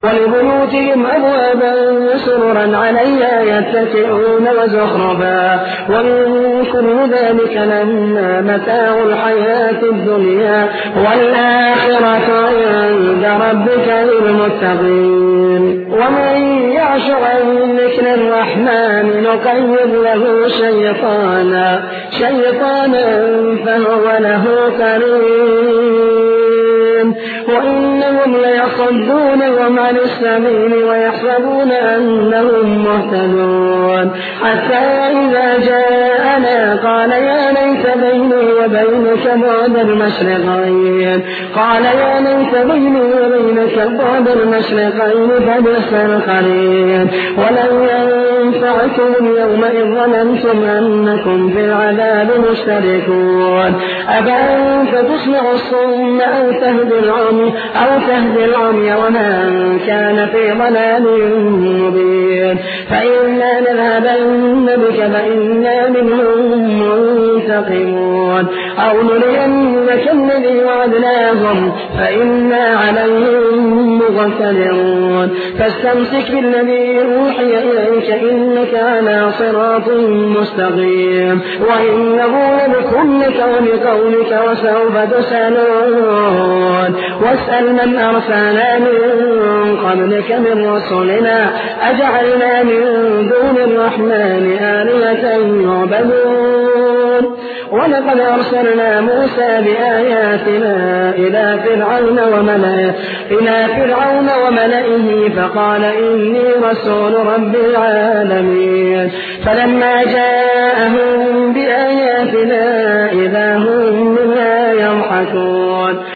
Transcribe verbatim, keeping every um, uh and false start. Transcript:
ولبيوتهم أبوابا سررا عليها يتكئون وزخرفا ومن كل ذلك لما متاع الحياة الدنيا والآخرة عند ربك للمتقين. ومن يعش عن ذكر الرحمن نقيض له شيطانا شيطانا فهو له قرين وإنهم ليصدونهم عن السبيل ويحسبون أنهم مهتدون حتى إذا جاءنا قال يا ليت بيني وبينك بعد المشرقين قال يا ليت بيني وبينك بعد المشرقين فبئس القرين. ولن ينفعكم اليوم إذ ظننتم أنكم في العذاب مشتركون أفأنت تسمع الصم أو تهدي العمي أو تهدي العمي ومن كان في ضلال مبين. فإنا نذهبن بك فإنا منهم منتقمون أو نرينك الذي وعدناهم فإنا عليهم مقتدرون. فاستمسك بالذي أوحي إليك إنك على صراط مستقيم وإنه لذكرك ولقولك وسوف تسألون. واسأل من أرسلنا من قبلك من رسلنا أجعلنا من دون الرحمن آلهة يعبدون. ولقد أرسلنا موسى بآياتنا إلى فرعون وملئه إلى فرعون وملئه فقال إني رسول رب العالمين. فلما جاءهم بآياتنا إذا هم